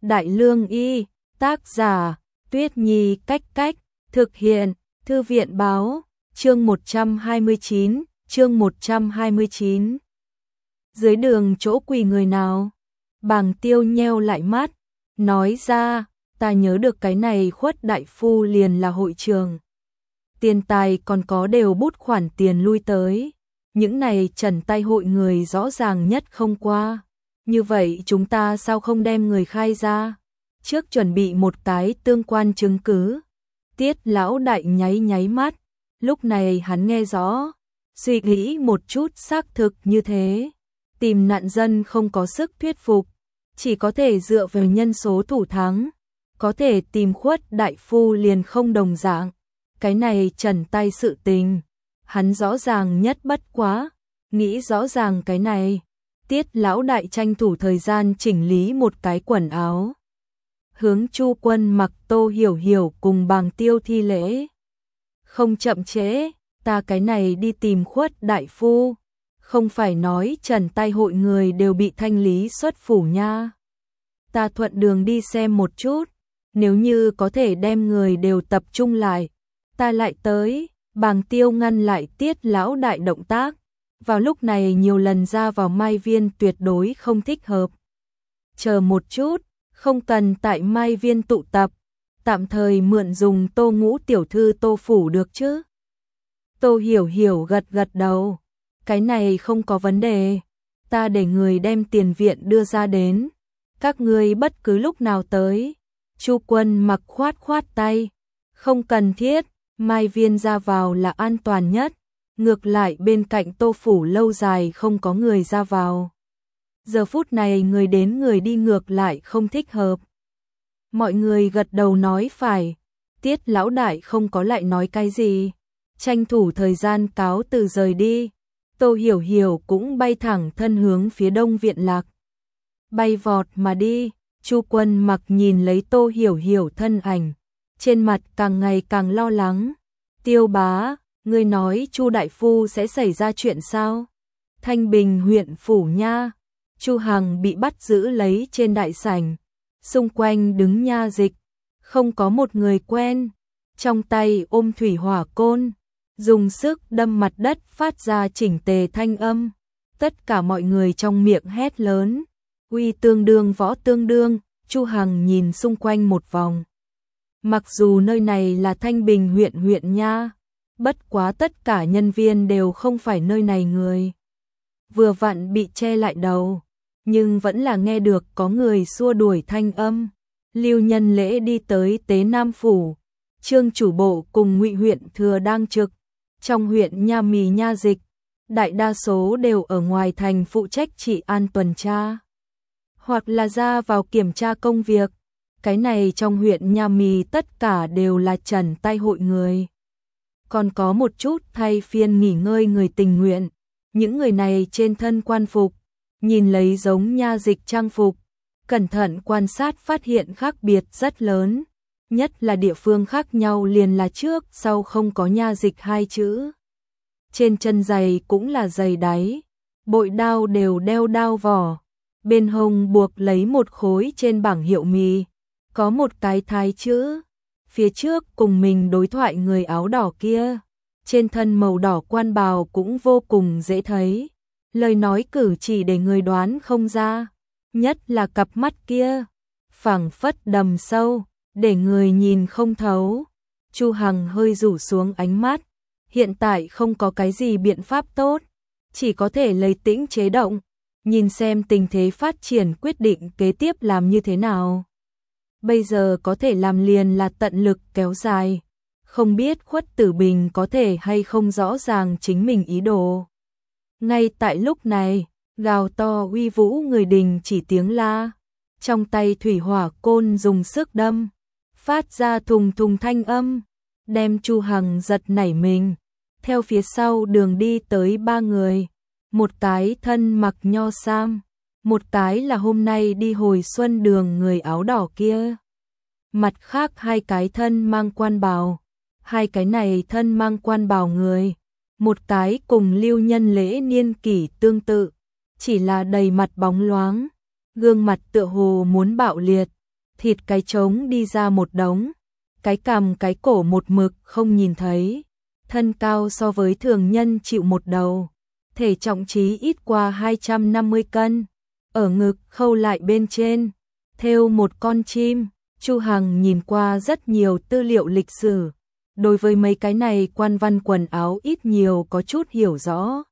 Đại Lương Y, tác giả, Tuyết Nhi Cách Cách, thực hiện, Thư viện Báo, chương 129. Dưới đường chỗ quỳ người nào? Bàng Tiêu nheo lại mắt, nói ra, ta nhớ được cái này Khuất đại phu liền là hội trường. Tiền tài còn có đều bút khoản tiền lui tới. Những này trần tay hội người rõ ràng nhất không qua. Như vậy chúng ta sao không đem người khai ra? Trước chuẩn bị một cái tương quan chứng cứ. Tiết lão đại nháy mắt. Lúc này hắn nghe rõ. Suy nghĩ một chút xác thực như thế. Tìm nạn dân không có sức thuyết phục. Chỉ có thể dựa vào nhân số thủ thắng. Có thể tìm Khuất đại phu liền không đồng dạng. Cái này trần tay sự tình. Hắn rõ ràng nhất bất quá. Nghĩ rõ ràng cái này. Tiết lão đại tranh thủ thời gian chỉnh lý một cái quần áo. Hướng Chu Quân Mặc, Tô Hiểu Hiểu cùng Bàng Tiêu thi lễ. Không chậm trễ, ta cái này đi tìm Khuất đại phu. Không phải nói trần tay hội người đều bị thanh lý xuất phủ nha. Ta thuận đường đi xem một chút. Nếu như có thể đem người đều tập trung lại, ta lại tới. Bàng Tiêu ngăn lại Tiết lão đại động tác. Vào lúc này nhiều lần ra vào Mai Viên tuyệt đối không thích hợp. Chờ một chút, không cần tại Mai Viên tụ tập, tạm thời mượn dùng Tô Ngũ tiểu thư Tô phủ được chứ? Tô Hiểu Hiểu gật đầu, cái này không có vấn đề, ta để người đem tiền viện đưa ra đến, các ngươi bất cứ lúc nào tới. Chu Quân Mặc khoát tay, không cần thiết, Mai Viên ra vào là an toàn nhất. Ngược lại bên cạnh Tô phủ lâu dài không có người ra vào. Giờ phút này người đến người đi ngược lại không thích hợp. Mọi người gật đầu nói phải. Tiết lão đại không có lại nói cái gì. Tranh thủ thời gian cáo từ rời đi. Tô Hiểu Hiểu cũng bay thẳng thân hướng phía Đông Viện Lạc. Bay vọt mà đi. Chu Quân Mặc nhìn lấy Tô Hiểu Hiểu thân ảnh. Trên mặt càng ngày càng lo lắng. Tiêu bá, ngươi nói Chu đại phu sẽ xảy ra chuyện sao? Thanh Bình huyện phủ nha. Chu Hằng bị bắt giữ lấy trên đại sảnh. Xung quanh đứng nha dịch. Không có một người quen. Trong tay ôm thủy hỏa côn. Dùng sức đâm mặt đất phát ra chỉnh tề thanh âm. Tất cả mọi người trong miệng hét lớn. Uy tương đương võ tương đương. Chu Hằng nhìn xung quanh một vòng. Mặc dù nơi này là Thanh Bình huyện nha. Bất quá tất cả nhân viên đều không phải nơi này người. Vừa vặn bị che lại đầu, nhưng vẫn là nghe được có người xua đuổi thanh âm. Lưu Nhân Lễ đi tới Tế Nam phủ, Trương chủ bộ cùng Ngụy huyện thừa đang trực. Trong huyện nha mì nha dịch, đại đa số đều ở ngoài thành phụ trách trị an tuần tra, hoặc là ra vào kiểm tra công việc. Cái này trong huyện nha mì tất cả đều là trần tay hội người. Còn có một chút thay phiên nghỉ ngơi người tình nguyện. Những người này trên thân quan phục, nhìn lấy giống nha dịch trang phục, cẩn thận quan sát phát hiện khác biệt rất lớn. Nhất là địa phương khác nhau liền là trước sau không có nha dịch hai chữ. Trên chân giày cũng là giày đáy, bội đao đều đeo đao vỏ. Bên hông buộc lấy một khối trên bảng hiệu mì, có một cái thái chữ. Phía trước cùng mình đối thoại người áo đỏ kia, trên thân màu đỏ quan bào cũng vô cùng dễ thấy. Lời nói cử chỉ để người đoán không ra, nhất là cặp mắt kia, phảng phất đầm sâu, để người nhìn không thấu. Chu Hằng hơi rủ xuống ánh mắt, hiện tại không có cái gì biện pháp tốt, chỉ có thể lấy tĩnh chế động, nhìn xem tình thế phát triển quyết định kế tiếp làm như thế nào. Bây giờ có thể làm liền là tận lực kéo dài. Không biết Khuất Tử Bình có thể hay không rõ ràng chính mình ý đồ. Ngay tại lúc này, gào to uy vũ người đình chỉ tiếng la. Trong tay thủy hỏa côn dùng sức đâm, phát ra thùng thùng thanh âm, đem Chu Hằng giật nảy mình. Theo phía sau đường đi tới ba người. Một cái thân mặc nho sam, một cái là hôm nay đi hồi xuân đường người áo đỏ kia. Mặt khác hai cái thân mang quan bào. Hai cái này thân mang quan bào người. Một cái cùng Lưu Nhân Lễ niên kỷ tương tự. Chỉ là đầy mặt bóng loáng. Gương mặt tựa hồ muốn bạo liệt. thịt cái trống đi ra một đống, cái cằm cái cổ một mực không nhìn thấy, thân cao so với thường nhân chịu một đầu, thể trọng chí ít qua 250 cân, ở ngực khâu lại bên trên, thêu một con chim. Chu Hằng nhìn qua rất nhiều tư liệu lịch sử, đối với mấy cái này quan văn quần áo ít nhiều có chút hiểu rõ.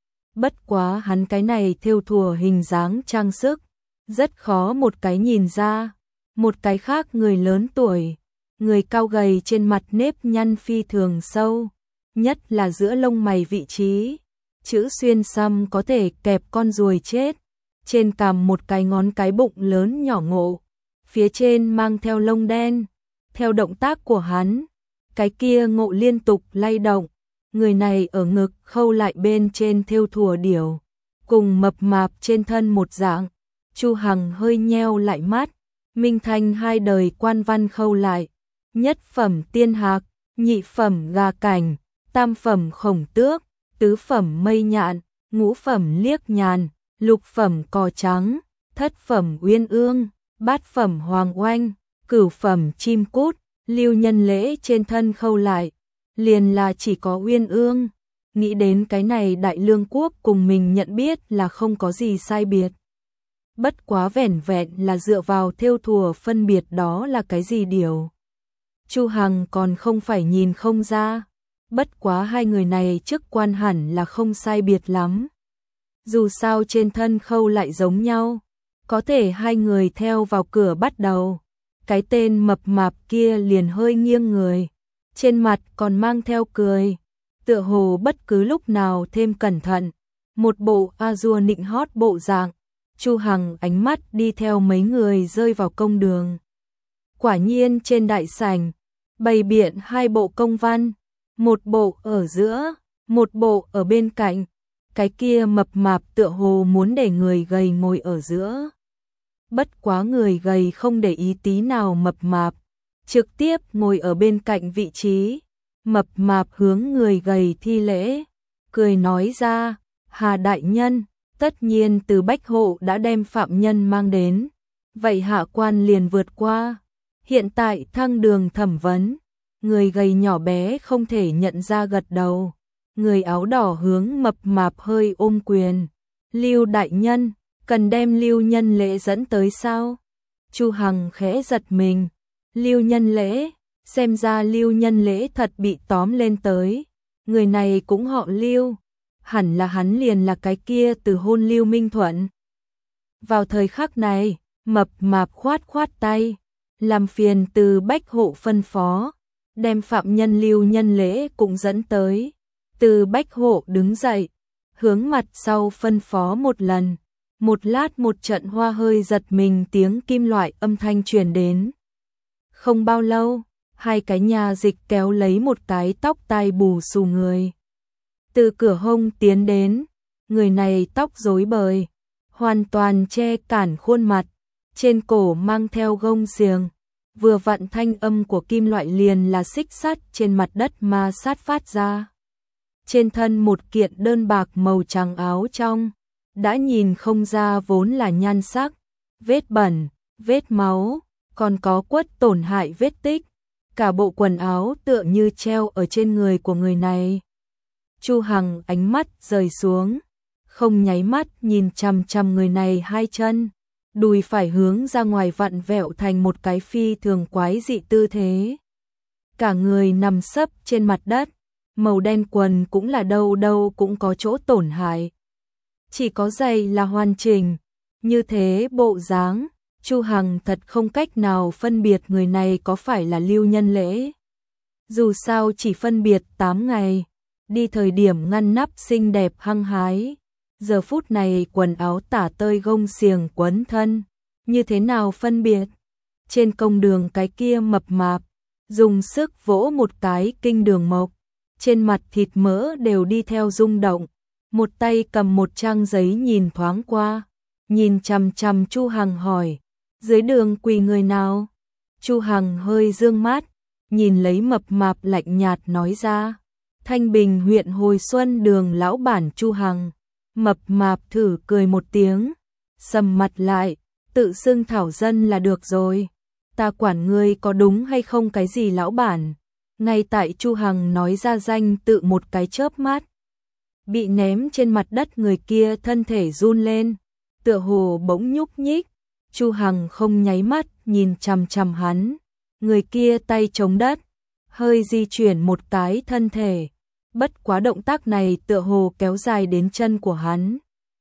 Bất quá hắn cái này thêu thùa hình dáng trang sức, rất khó một cái nhìn ra, một cái khác người lớn tuổi, người cao gầy trên mặt nếp nhăn phi thường sâu, nhất là giữa lông mày vị trí, chữ xuyên xăm có thể kẹp con ruồi chết, trên cằm một cái ngón cái bụng lớn nhỏ ngộ, phía trên mang theo lông đen, theo động tác của hắn, cái kia ngộ liên tục lay động, người này ở ngực khâu lại bên trên thêu thùa điểu, cùng mập mạp trên thân một dạng. Chu Hằng hơi nheo lại mắt, Minh Thanh hai đời quan văn khâu lại, nhất phẩm tiên hạc, nhị phẩm gà cảnh, tam phẩm khổng tước, tứ phẩm mây nhạn, ngũ phẩm liếc nhàn, lục phẩm cò trắng, thất phẩm uyên ương, bát phẩm hoàng oanh, cửu phẩm chim cút. Lưu Nhân Lễ trên thân khâu lại, liền là chỉ có uyên ương, nghĩ đến cái này Đại Lương quốc cùng mình nhận biết là không có gì sai biệt. Bất quá vẻn vẹn là dựa vào thêu thùa phân biệt đó là cái gì điều. Chu Hằng còn không phải nhìn không ra, bất quá hai người này chức quan hẳn là không sai biệt lắm. Dù sao trên thân khâu lại giống nhau, có thể hai người theo vào cửa bắt đầu. Cái tên mập mạp kia liền hơi nghiêng người, trên mặt còn mang theo cười, tựa hồ bất cứ lúc nào thêm cẩn thận, một bộ a-dua nịnh hót bộ dạng. Chu Hằng ánh mắt đi theo mấy người rơi vào công đường. Quả nhiên trên đại sảnh, bày biện hai bộ công văn, một bộ ở giữa, một bộ ở bên cạnh, cái kia mập mạp tựa hồ muốn để người gầy ngồi ở giữa. Bất quá người gầy không để ý tí nào mập mạp, trực tiếp ngồi ở bên cạnh vị trí, mập mạp hướng người gầy thi lễ, cười nói ra, Hà đại nhân, tất nhiên từ Bách Hộ đã đem phạm nhân mang đến, vậy hạ quan liền vượt qua, hiện tại thăng đường thẩm vấn, người gầy nhỏ bé không thể nhận ra gật đầu, người áo đỏ hướng mập mạp hơi ôm quyền, Lưu đại nhân, cần đem Lưu Nhân Lễ dẫn tới sao? Chu Hằng khẽ giật mình, Lưu Nhân Lễ, xem ra Lưu Nhân Lễ thật bị tóm lên tới, người này cũng họ Lưu, hẳn là hắn liền là cái kia từ hôn Lưu Minh Thuận. Vào thời khắc này, mập mạp khoát khoát tay, làm phiền từ Bách Hộ phân phó, đem phạm nhân Lưu Nhân Lễ cũng dẫn tới, từ Bách Hộ đứng dậy, hướng mặt sau phân phó một lần. Một lát một trận hoa hơi giật mình tiếng kim loại âm thanh truyền đến. Không bao lâu, hai cái nhà dịch kéo lấy một cái tóc tai bù xù người. Từ cửa hông tiến đến, người này tóc rối bời, hoàn toàn che cản khuôn mặt, trên cổ mang theo gông xiềng, vừa vặn thanh âm của kim loại liền là xích sắt trên mặt đất ma sát phát ra. Trên thân một kiện đơn bạc màu trắng áo trong, đã nhìn không ra vốn là nhan sắc, vết bẩn, vết máu, còn có quất tổn hại vết tích, cả bộ quần áo tựa như treo ở trên người của người này. Chu Hằng ánh mắt rời xuống, không nháy mắt nhìn chằm chằm người này hai chân, đùi phải hướng ra ngoài vặn vẹo thành một cái phi thường quái dị tư thế. Cả người nằm sấp trên mặt đất, màu đen quần cũng là đâu đâu cũng có chỗ tổn hại. Chỉ có giày là hoàn chỉnh, như thế bộ dáng, Chu Hằng thật không cách nào phân biệt người này có phải là Lưu Nhân Lễ. Dù sao chỉ phân biệt 8 ngày, đi thời điểm ngăn nắp xinh đẹp hăng hái, giờ phút này quần áo tả tơi gông xiềng quấn thân, như thế nào phân biệt? Trên công đường cái kia mập mạp, dùng sức vỗ một cái kinh đường mộc, trên mặt thịt mỡ đều đi theo rung động. Một tay cầm một trang giấy nhìn thoáng qua, nhìn chằm chằm Chu Hằng hỏi, dưới đường quỳ người nào? Chu Hằng hơi dương mắt, nhìn lấy mập mạp lạnh nhạt nói ra, Thanh Bình huyện Hồi Xuân đường lão bản Chu Hằng. Mập mạp thử cười một tiếng, sầm mặt lại, tự xưng thảo dân là được rồi. ta quản ngươi có đúng hay không cái gì lão bản. Ngay tại Chu Hằng nói ra danh tự một cái chớp mắt, bị ném trên mặt đất người kia thân thể run lên, tựa hồ bỗng nhúc nhích. Chu Hằng không nháy mắt nhìn chằm chằm hắn, người kia tay chống đất, hơi di chuyển một cái thân thể, bất quá động tác này tựa hồ kéo dài đến chân của hắn.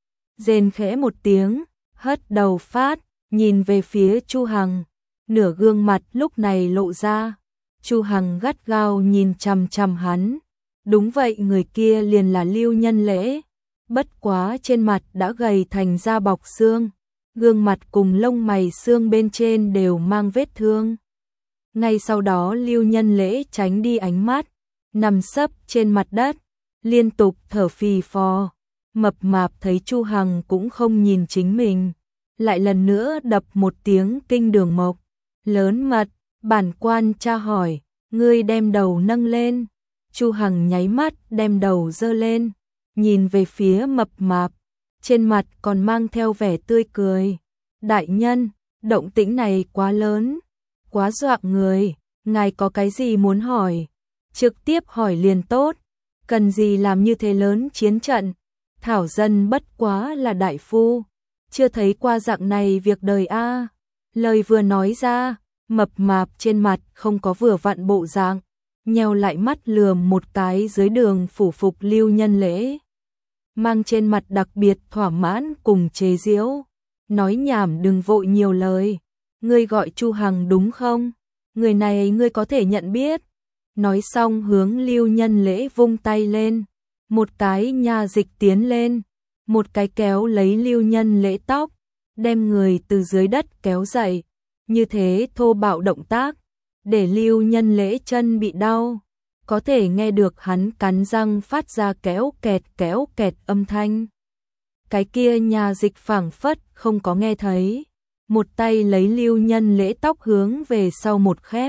Rên khẽ một tiếng, hất đầu phát, nhìn về phía Chu Hằng, nửa gương mặt lúc này lộ ra. Chu Hằng gắt gao nhìn chằm chằm hắn. Đúng vậy, người kia liền là Lưu Nhân Lễ, bất quá trên mặt đã gầy thành da bọc xương, gương mặt cùng lông mày xương bên trên đều mang vết thương. Ngay sau đó Lưu Nhân Lễ tránh đi ánh mắt, nằm sấp trên mặt đất, liên tục thở phì phò. Mập mạp thấy Chu Hằng cũng không nhìn chính mình, lại lần nữa đập một tiếng kinh đường mộc. Lớn mật, bản quan tra hỏi, ngươi đem đầu nâng lên. Chu Hằng nháy mắt đem đầu giơ lên, nhìn về phía mập mạp, trên mặt còn mang theo vẻ tươi cười. Đại nhân, động tĩnh này quá lớn, quá dọa người, ngài có cái gì muốn hỏi? Trực tiếp hỏi liền tốt, cần gì làm như thế lớn chiến trận? Thảo dân bất quá là đại phu, chưa thấy qua dạng này việc đời a. Lời vừa nói ra, mập mạp trên mặt không có vừa vặn bộ dạng, nheo lại mắt lườm một cái dưới đường phủ phục Lưu Nhân Lễ, mang trên mặt đặc biệt thỏa mãn cùng chế giễu. Nói nhảm đừng vội nhiều lời, ngươi gọi Chu Hằng đúng không? Người này ngươi có thể nhận biết. Nói xong hướng Lưu Nhân Lễ vung tay lên, một cái nha dịch tiến lên, một cái kéo lấy Lưu Nhân Lễ tóc, đem người từ dưới đất kéo dậy. Như thế thô bạo động tác, để Lưu Nhân Lễ chân bị đau, có thể nghe được hắn cắn răng phát ra kéo kẹt âm thanh. Cái kia nhà dịch phảng phất không có nghe thấy, một tay lấy Lưu Nhân Lễ tóc hướng về sau một khép,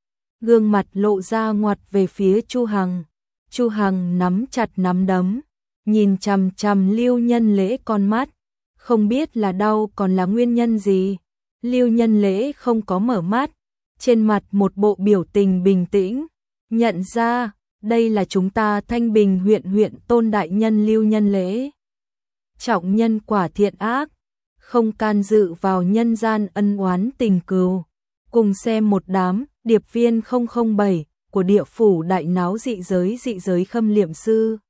gương mặt lộ ra ngoặt về phía Chu Hằng. Chu Hằng nắm chặt nắm đấm, nhìn chằm chằm Lưu Nhân Lễ con mắt, không biết là đau còn là nguyên nhân gì. Lưu Nhân Lễ không có mở mắt, trên mặt một bộ biểu tình bình tĩnh, nhận ra, đây là chúng ta Thanh Bình huyện Tôn đại nhân Lưu Nhân Lễ. Trọng nhân quả thiện ác, không can dự vào nhân gian ân oán tình cừu. Cùng xem một đám điệp viên 007 của địa phủ đại náo dị giới khâm liệm sư.